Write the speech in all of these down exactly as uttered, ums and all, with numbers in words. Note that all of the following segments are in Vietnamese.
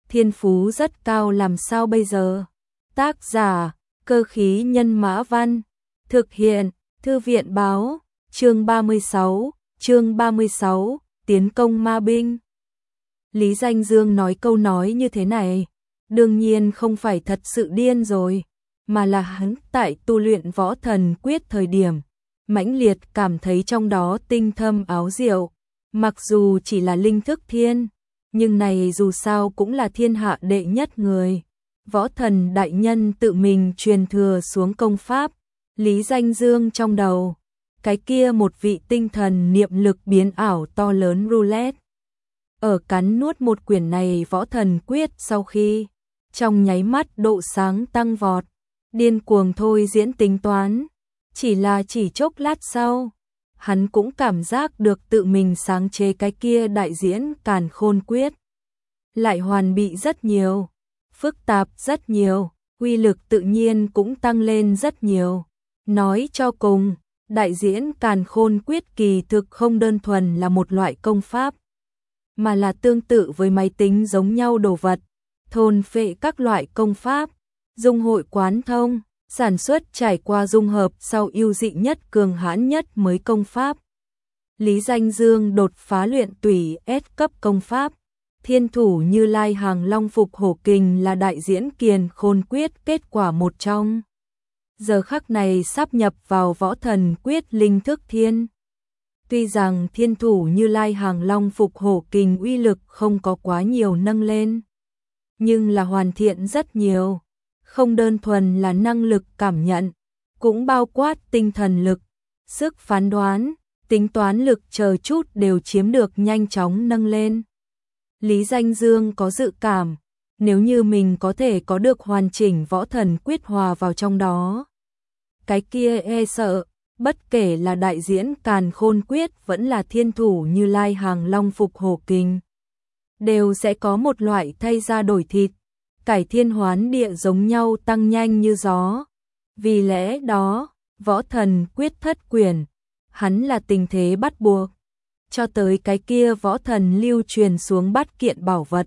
thiên phú rất cao làm sao bây giờ? Tác giả, Cơ khí nhân mã văn, thực hiện, Thư viện báo, chương ba mươi sáu, chương ba mươi sáu, tiến công ma binh. Lý Danh Dương nói câu nói như thế này, đương nhiên không phải thật sự điên rồi, mà là hắn tại tu luyện võ thần quyết thời điểm, mãnh liệt cảm thấy trong đó tinh thâm áo diệu, mặc dù chỉ là linh thức thiên, nhưng này dù sao cũng là thiên hạ đệ nhất người. Võ thần đại nhân tự mình truyền thừa xuống công pháp, Lý Danh Dương trong đầu, cái kia một vị tinh thần niệm lực biến ảo to lớn roulette. Ở cắn nuốt một quyển này võ thần quyết sau khi, trong nháy mắt độ sáng tăng vọt, điên cuồng thôi diễn tính toán, chỉ là chỉ chốc lát sau, hắn cũng cảm giác được tự mình sáng chế cái kia đại diễn càn khôn quyết. Lại hoàn bị rất nhiều, phức tạp rất nhiều, uy lực tự nhiên cũng tăng lên rất nhiều. Nói cho cùng, đại diễn càn khôn quyết kỳ thực không đơn thuần là một loại công pháp, mà là tương tự với máy tính giống nhau đồ vật, thôn phệ các loại công pháp, dung hội quán thông, sản xuất trải qua dung hợp sau ưu dị nhất cường hãn nhất mới công pháp. Lý Danh Dương đột phá luyện tùy S cấp công pháp, thiên thủ Như Lai Hàng Long Phục Hổ Kình là đại diễn kiền khôn quyết kết quả một trong. Giờ khắc này sắp nhập vào võ thần quyết linh thức thiên. Tuy rằng thiên thủ Như Lai Hàng Long Phục Hổ Kình uy lực không có quá nhiều nâng lên, nhưng là hoàn thiện rất nhiều, không đơn thuần là năng lực cảm nhận, cũng bao quát tinh thần lực, sức phán đoán, tính toán lực chờ chút đều chiếm được nhanh chóng nâng lên. Lý Danh Dương có dự cảm, nếu như mình có thể có được hoàn chỉnh võ thần quyết hòa vào trong đó, cái kia e sợ, bất kể là đại diễn càn khôn quyết vẫn là thiên thủ Như Lai Hàng Long Phục Hổ Kình, đều sẽ có một loại thay ra đổi thịt, cải thiên hoán địa giống nhau tăng nhanh như gió. Vì lẽ đó, võ thần quyết thất quyển, hắn là tình thế bắt buộc, cho tới cái kia võ thần lưu truyền xuống bát kiện bảo vật.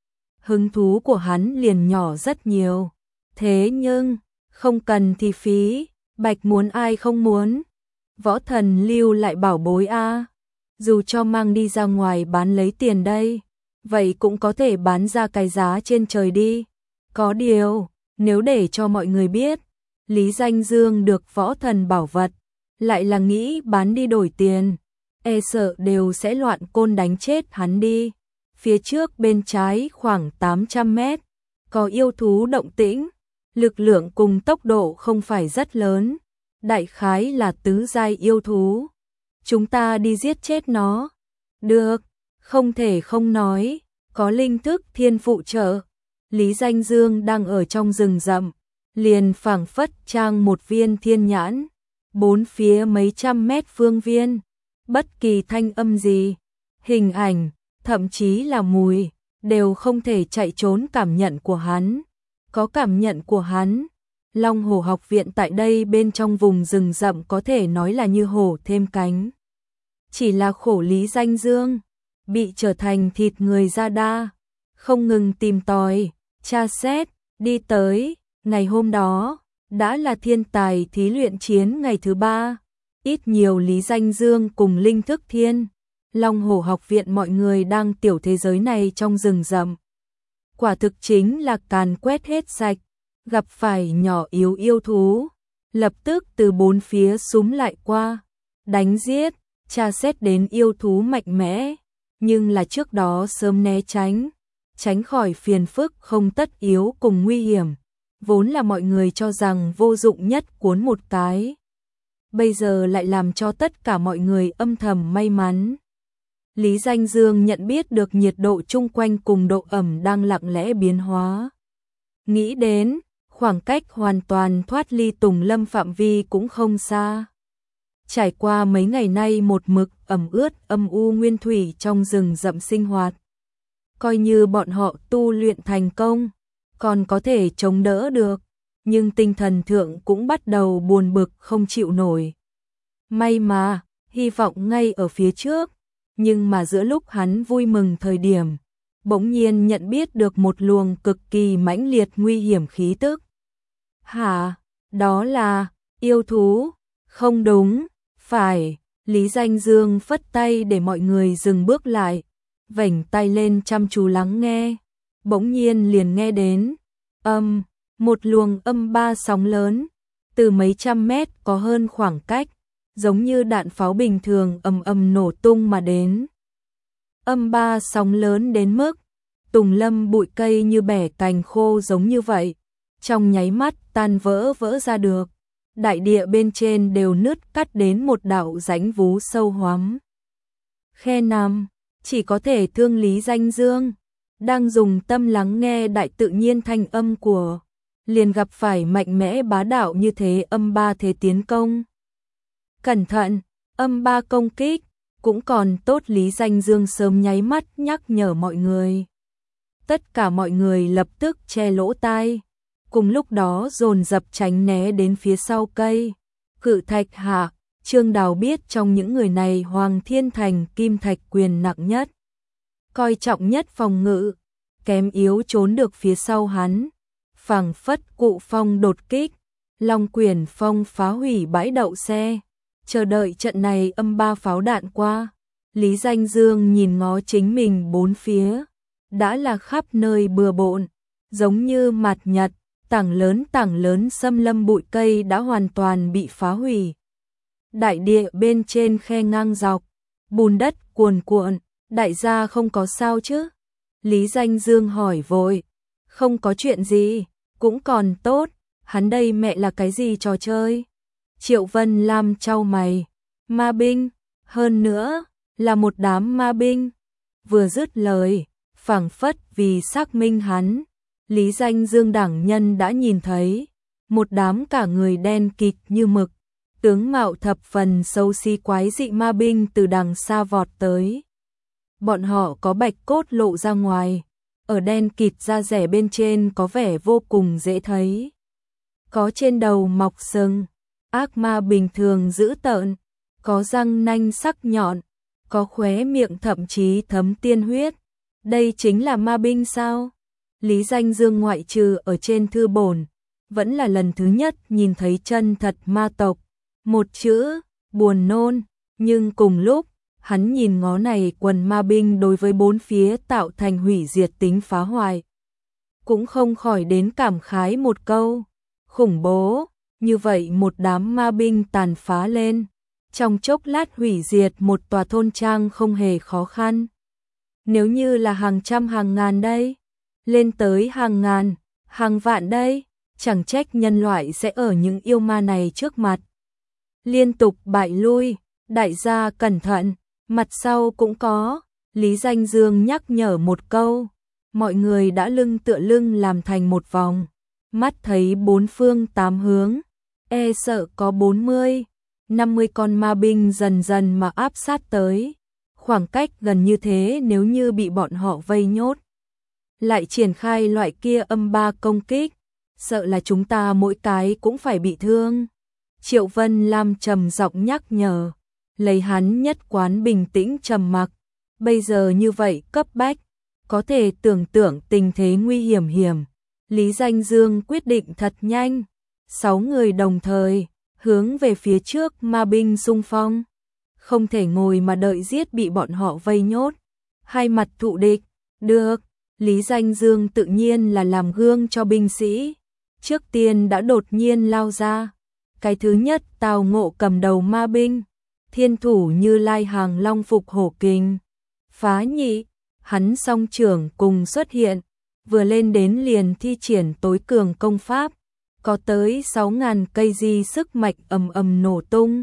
Hứng thú của hắn liền nhỏ rất nhiều, thế nhưng, không cần thì phí, bạch muốn ai không muốn. Võ thần lưu lại bảo bối a, dù cho mang đi ra ngoài bán lấy tiền đây, vậy cũng có thể bán ra cái giá trên trời đi. Có điều, nếu để cho mọi người biết, Lý Danh Dương được võ thần bảo vật, lại là nghĩ bán đi đổi tiền, e sợ đều sẽ loạn côn đánh chết hắn đi. Phía trước bên trái khoảng tám trăm mét, có yêu thú động tĩnh, lực lượng cùng tốc độ không phải rất lớn, đại khái là tứ giai yêu thú. Chúng ta đi giết chết nó. Được, không thể không nói, có linh thức thiên phụ trợ. Lý Danh Dương đang ở trong rừng rậm, liền phảng phất trang một viên thiên nhãn, bốn phía mấy trăm mét phương viên, bất kỳ thanh âm gì, hình ảnh, thậm chí là mùi, đều không thể chạy trốn cảm nhận của hắn. Có cảm nhận của hắn, Long Hổ học viện tại đây bên trong vùng rừng rậm có thể nói là như hổ thêm cánh. Chỉ là khổ Lý Danh Dương, bị trở thành thịt người da đa, không ngừng tìm tòi, tra xét, đi tới, ngày hôm đó, đã là thiên tài thí luyện chiến ngày thứ ba, ít nhiều Lý Danh Dương cùng linh thức thiên, Long Hổ học viện mọi người đang tiểu thế giới này trong rừng rậm. Quả thực chính là càn quét hết sạch, gặp phải nhỏ yếu yêu thú, lập tức từ bốn phía súm lại qua, đánh giết, tra xét đến yêu thú mạnh mẽ, nhưng là trước đó sớm né tránh, tránh khỏi phiền phức không tất yếu cùng nguy hiểm, vốn là mọi người cho rằng vô dụng nhất cuốn một cái. Bây giờ lại làm cho tất cả mọi người âm thầm may mắn. Lý Danh Dương nhận biết được nhiệt độ chung quanh cùng độ ẩm đang lặng lẽ biến hóa. Nghĩ đến, khoảng cách hoàn toàn thoát ly Tùng Lâm phạm vi cũng không xa. Trải qua mấy ngày nay một mực ẩm ướt âm u nguyên thủy trong rừng rậm sinh hoạt. Coi như bọn họ tu luyện thành công, còn có thể chống đỡ được, nhưng tinh thần thượng cũng bắt đầu buồn bực không chịu nổi. May mà, hy vọng ngay ở phía trước, nhưng mà giữa lúc hắn vui mừng thời điểm, bỗng nhiên nhận biết được một luồng cực kỳ mãnh liệt nguy hiểm khí tức. Hả? Đó là yêu thú? Không đúng, phải. Lý Danh Dương phất tay để mọi người dừng bước lại, vểnh tay lên chăm chú lắng nghe. Bỗng nhiên liền nghe đến âm, một luồng âm ba sóng lớn, từ mấy trăm mét có hơn khoảng cách, giống như đạn pháo bình thường ầm ầm nổ tung mà đến. Âm ba sóng lớn đến mức tùng lâm bụi cây như bẻ cành khô giống như vậy, trong nháy mắt tan vỡ vỡ ra được. Đại địa bên trên đều nứt cắt đến một đạo rãnh vú sâu hoắm. Khe nằm, chỉ có thể thương Lý Danh Dương, đang dùng tâm lắng nghe đại tự nhiên thanh âm của, liền gặp phải mạnh mẽ bá đạo như thế âm ba thế tiến công. Cẩn thận, âm ba công kích, cũng còn tốt Lý Danh Dương sớm nháy mắt nhắc nhở mọi người. Tất cả mọi người lập tức che lỗ tai, cùng lúc đó dồn dập tránh né đến phía sau cây. Cự thạch hạ, Trương Đào biết trong những người này Hoàng Thiên Thành kim thạch quyền nặng nhất, coi trọng nhất phòng ngự, kém yếu trốn được phía sau hắn. Phảng phất cụ phong đột kích, Long Quyền Phong phá hủy bãi đậu xe, chờ đợi trận này âm ba pháo đạn qua. Lý Danh Dương nhìn ngó chính mình bốn phía, đã là khắp nơi bừa bộn, giống như mặt nhật, tảng lớn tảng lớn xâm lâm bụi cây đã hoàn toàn bị phá hủy. Đại địa bên trên khe ngang dọc, bùn đất cuồn cuộn, đại gia không có sao chứ? Lý Danh Dương hỏi vội. Không có chuyện gì, cũng còn tốt, hắn đây mẹ là cái gì trò chơi? Triệu Vân Lam chau mày, ma binh, hơn nữa, là một đám ma binh. Vừa dứt lời, phảng phất vì xác minh hắn, Lý Danh Dương đẳng nhân đã nhìn thấy, một đám cả người đen kịt như mực, tướng mạo thập phần xấu xí quái dị ma binh từ đằng xa vọt tới. Bọn họ có bạch cốt lộ ra ngoài, ở đen kịt da rẻ bên trên có vẻ vô cùng dễ thấy. Có trên đầu mọc sừng, ác ma bình thường dữ tợn, có răng nanh sắc nhọn, có khóe miệng thậm chí thấm tiên huyết. Đây chính là ma binh sao? Lý Danh Dương ngoại trừ ở trên thư bổn, vẫn là lần thứ nhất nhìn thấy chân thật ma tộc. Một chữ, buồn nôn, nhưng cùng lúc, hắn nhìn ngó này quần ma binh đối với bốn phía tạo thành hủy diệt tính phá hoại. Cũng không khỏi đến cảm khái một câu, khủng bố, như vậy một đám ma binh tàn phá lên, trong chốc lát hủy diệt một tòa thôn trang không hề khó khăn. Nếu như là hàng trăm hàng ngàn đây, lên tới hàng ngàn, hàng vạn đây, chẳng trách nhân loại sẽ ở những yêu ma này trước mặt liên tục bại lui. Đại gia cẩn thận, mặt sau cũng có. Lý Danh Dương nhắc nhở một câu, mọi người đã lưng tựa lưng làm thành một vòng, mắt thấy bốn phương tám hướng, e sợ có bốn mươi, năm mươi con ma binh dần dần mà áp sát tới. Khoảng cách gần như thế, nếu như bị bọn họ vây nhốt, lại triển khai loại kia âm ba công kích, sợ là chúng ta mỗi cái cũng phải bị thương. Triệu Vân Lam trầm giọng nhắc nhở, lấy hắn nhất quán bình tĩnh trầm mặc, bây giờ như vậy cấp bách, có thể tưởng tượng tình thế nguy hiểm hiểm. Lý Danh Dương quyết định thật nhanh, sáu người đồng thời hướng về phía trước ma binh xung phong, không thể ngồi mà đợi giết bị bọn họ vây nhốt. Hai mặt thụ địch, được. Lý Danh Dương tự nhiên là làm gương cho binh sĩ, trước tiên đã đột nhiên lao ra. Cái thứ nhất Tào Ngộ cầm đầu ma binh, thiên thủ Như Lai hàng long phục hổ kình. Phá nhị, hắn song trưởng cùng xuất hiện, vừa lên đến liền thi triển tối cường công pháp, có tới sáu ngàn cây di sức mạch ầm ầm nổ tung.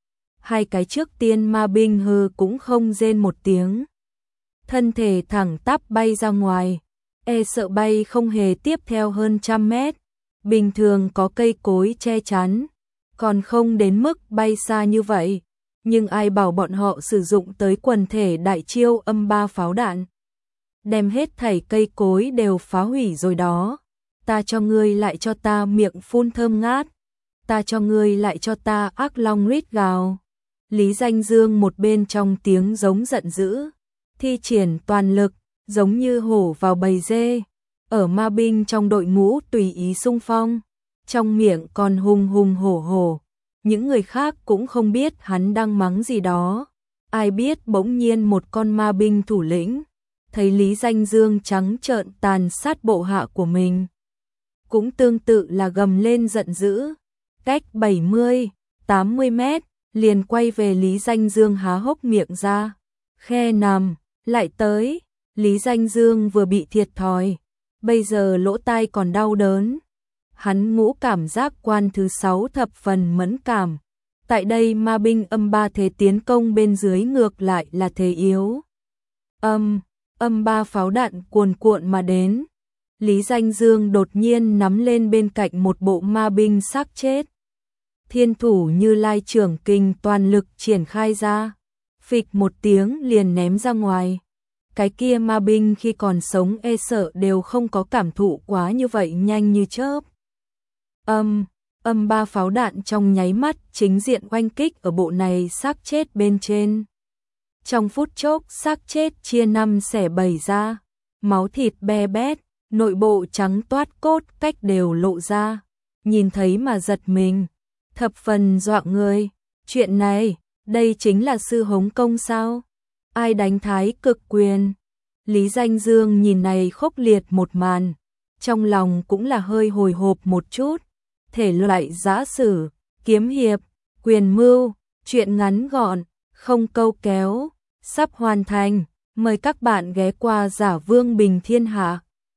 Hai cái trước tiên ma binh hư cũng không rên một tiếng, thân thể thẳng tắp bay ra ngoài, e sợ bay không hề tiếp theo hơn trăm mét. Bình thường có cây cối che chắn, còn không đến mức bay xa như vậy, nhưng ai bảo bọn họ sử dụng tới quần thể đại chiêu âm ba pháo đạn, đem hết thảy cây cối đều phá hủy rồi đó. Ta cho ngươi lại cho ta miệng phun thơm ngát, ta cho ngươi lại cho ta ác long rít gào. Lý Danh Dương một bên trong tiếng giống giận dữ, thi triển toàn lực, giống như hổ vào bầy dê, ở ma binh trong đội ngũ tùy ý xung phong, trong miệng còn hùng hùng hổ hổ. Những người khác cũng không biết hắn đang mắng gì đó. Ai biết bỗng nhiên một con ma binh thủ lĩnh, thấy Lý Danh Dương trắng trợn tàn sát bộ hạ của mình, cũng tương tự là gầm lên giận dữ, cách bảy mươi, tám mươi mét, liền quay về Lý Danh Dương há hốc miệng ra, khe nằm, lại tới. Lý Danh Dương vừa bị thiệt thòi, bây giờ lỗ tai còn đau đớn. Hắn ngũ cảm giác quan thứ sáu thập phần mẫn cảm. Tại đây ma binh âm ba thế tiến công bên dưới ngược lại là thế yếu. Âm, âm ba pháo đạn cuồn cuộn mà đến. Lý Danh Dương đột nhiên nắm lên bên cạnh một bộ ma binh xác chết. Thiên thủ Như Lai trưởng kình toàn lực triển khai ra. Phịch một tiếng liền ném ra ngoài. Cái kia ma binh khi còn sống e sợ đều không có cảm thụ quá như vậy nhanh như chớp. Âm, âm ba pháo đạn trong nháy mắt chính diện oanh kích ở bộ này xác chết bên trên. Trong phút chốc xác chết chia năm xẻ bảy ra, máu thịt be bét, nội bộ trắng toát cốt cách đều lộ ra, nhìn thấy mà giật mình, thập phần dọa người. Chuyện này, đây chính là sư hống công sao? Ai đánh thái cực quyền? Lý Danh Dương nhìn này khốc liệt một màn, trong lòng cũng là hơi hồi hộp một chút. Thể loại giã sử, kiếm hiệp, quyền mưu, chuyện ngắn gọn, không câu kéo, sắp hoàn thành. Mời các bạn ghé qua Giả Vương Bình Thiên Hạ.